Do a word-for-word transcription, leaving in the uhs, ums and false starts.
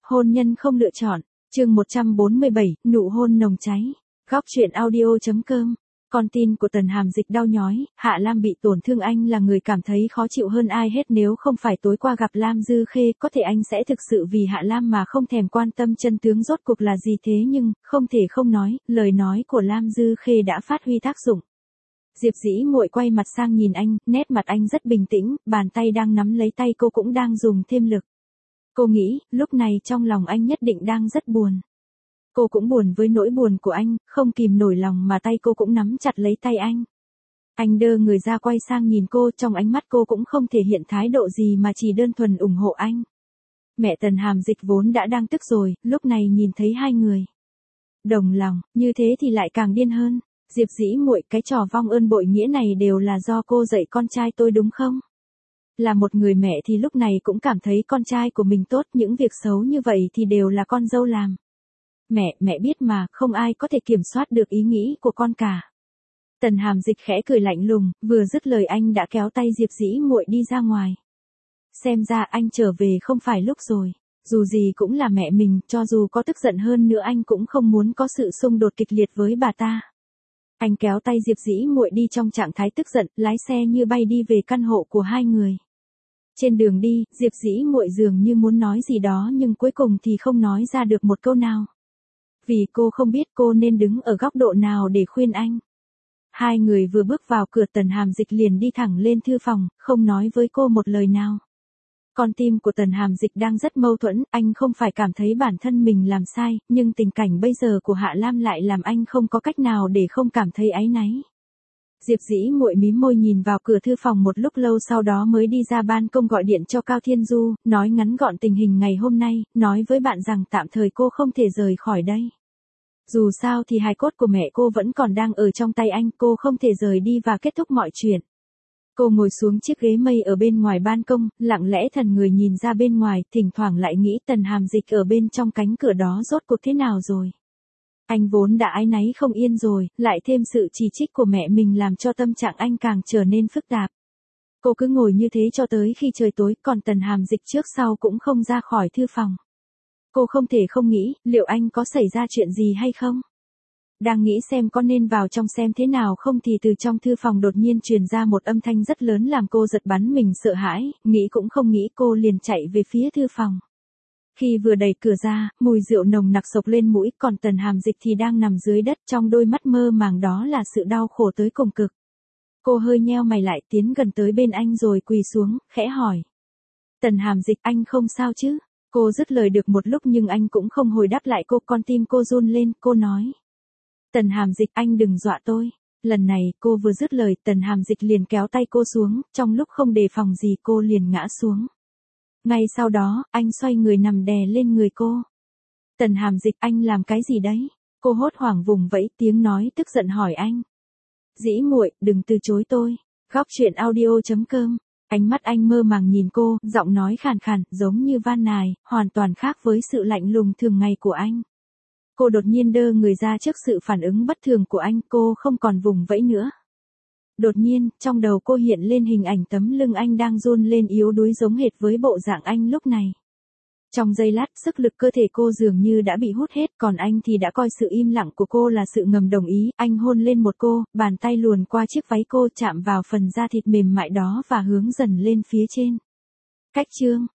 Hôn nhân không lựa chọn, chương một trăm bốn mươi bảy, nụ hôn nồng cháy. Góc truyện audio.com. Con tin của Tần Hàm Dịch đau nhói, Hạ Lam bị tổn thương anh là người cảm thấy khó chịu hơn ai hết, nếu không phải tối qua gặp Lam Dư Khê, có thể anh sẽ thực sự vì Hạ Lam mà không thèm quan tâm chân tướng rốt cuộc là gì, thế nhưng, không thể không nói, lời nói của Lam Dư Khê đã phát huy tác dụng. Diệp Dĩ Muội quay mặt sang nhìn anh, nét mặt anh rất bình tĩnh, bàn tay đang nắm lấy tay cô cũng đang dùng thêm lực. Cô nghĩ, lúc này trong lòng anh nhất định đang rất buồn. Cô cũng buồn với nỗi buồn của anh, không kìm nổi lòng mà tay cô cũng nắm chặt lấy tay anh. Anh đơ người ra quay sang nhìn cô, trong ánh mắt cô cũng không thể hiện thái độ gì mà chỉ đơn thuần ủng hộ anh. Mẹ Tần Hàm Dịch vốn đã đang tức rồi, lúc này nhìn thấy hai người đồng lòng, như thế thì lại càng điên hơn. Diệp Dĩ Muội, cái trò vong ơn bội nghĩa này đều là do cô dạy con trai tôi đúng không? Là một người mẹ thì lúc này cũng cảm thấy con trai của mình tốt, những việc xấu như vậy thì đều là con dâu làm. Mẹ, mẹ biết mà, không ai có thể kiểm soát được ý nghĩ của con cả. Tần Hàm Dịch khẽ cười lạnh lùng, vừa dứt lời anh đã kéo tay Diệp Dĩ Muội đi ra ngoài. Xem ra anh trở về không phải lúc rồi. Dù gì cũng là mẹ mình, cho dù có tức giận hơn nữa anh cũng không muốn có sự xung đột kịch liệt với bà ta. Anh kéo tay Diệp Dĩ Muội đi trong trạng thái tức giận, lái xe như bay đi về căn hộ của hai người. Trên đường đi, Diệp Dĩ Muội dường như muốn nói gì đó nhưng cuối cùng thì không nói ra được một câu nào. Vì cô không biết cô nên đứng ở góc độ nào để khuyên anh. Hai người vừa bước vào cửa, Tần Hàm Dịch liền đi thẳng lên thư phòng, không nói với cô một lời nào. Con tim của Tần Hàm Dịch đang rất mâu thuẫn, anh không phải cảm thấy bản thân mình làm sai, nhưng tình cảnh bây giờ của Hạ Lam lại làm anh không có cách nào để không cảm thấy áy náy. Diệp Dĩ Muội mím môi nhìn vào cửa thư phòng một lúc lâu, sau đó mới đi ra ban công gọi điện cho Cao Thiên Du, nói ngắn gọn tình hình ngày hôm nay, nói với bạn rằng tạm thời cô không thể rời khỏi đây. Dù sao thì hài cốt của mẹ cô vẫn còn đang ở trong tay anh, cô không thể rời đi và kết thúc mọi chuyện. Cô ngồi xuống chiếc ghế mây ở bên ngoài ban công, lặng lẽ thần người nhìn ra bên ngoài, thỉnh thoảng lại nghĩ Tần Hàm Dịch ở bên trong cánh cửa đó rốt cuộc thế nào rồi. Anh vốn đã áy náy không yên rồi, lại thêm sự chỉ trích của mẹ mình làm cho tâm trạng anh càng trở nên phức tạp. Cô cứ ngồi như thế cho tới khi trời tối, còn Tần Hàm Dịch trước sau cũng không ra khỏi thư phòng. Cô không thể không nghĩ, liệu anh có xảy ra chuyện gì hay không? Đang nghĩ xem có nên vào trong xem thế nào không thì từ trong thư phòng đột nhiên truyền ra một âm thanh rất lớn làm cô giật bắn mình sợ hãi, nghĩ cũng không nghĩ cô liền chạy về phía thư phòng. Khi vừa đẩy cửa ra, mùi rượu nồng nặc xộc lên mũi, còn Tần Hàm Dịch thì đang nằm dưới đất, trong đôi mắt mơ màng đó là sự đau khổ tới cùng cực. Cô hơi nheo mày lại, tiến gần tới bên anh rồi quỳ xuống, khẽ hỏi. Tần Hàm Dịch, anh không sao chứ? Cô dứt lời được một lúc nhưng anh cũng không hồi đáp lại cô, con tim cô run lên, cô nói. Tần Hàm Dịch, anh đừng dọa tôi. Lần này, cô vừa dứt lời, Tần Hàm Dịch liền kéo tay cô xuống, trong lúc không đề phòng gì cô liền ngã xuống. Ngay sau đó, anh xoay người nằm đè lên người cô. Tần Hàm Dịch, anh làm cái gì đấy? Cô hốt hoảng vùng vẫy, tiếng nói tức giận hỏi anh. Dĩ Muội, đừng từ chối tôi. Góc truyện audio.com. Ánh mắt anh mơ màng nhìn cô, giọng nói khàn khàn, giống như van nài, hoàn toàn khác với sự lạnh lùng thường ngày của anh. Cô đột nhiên đơ người ra trước sự phản ứng bất thường của anh, cô không còn vùng vẫy nữa. Đột nhiên, trong đầu cô hiện lên hình ảnh tấm lưng anh đang run lên yếu đuối giống hệt với bộ dạng anh lúc này. Trong giây lát, sức lực cơ thể cô dường như đã bị hút hết, còn anh thì đã coi sự im lặng của cô là sự ngầm đồng ý, anh hôn lên một cô, bàn tay luồn qua chiếc váy cô chạm vào phần da thịt mềm mại đó và hướng dần lên phía trên. Cách chương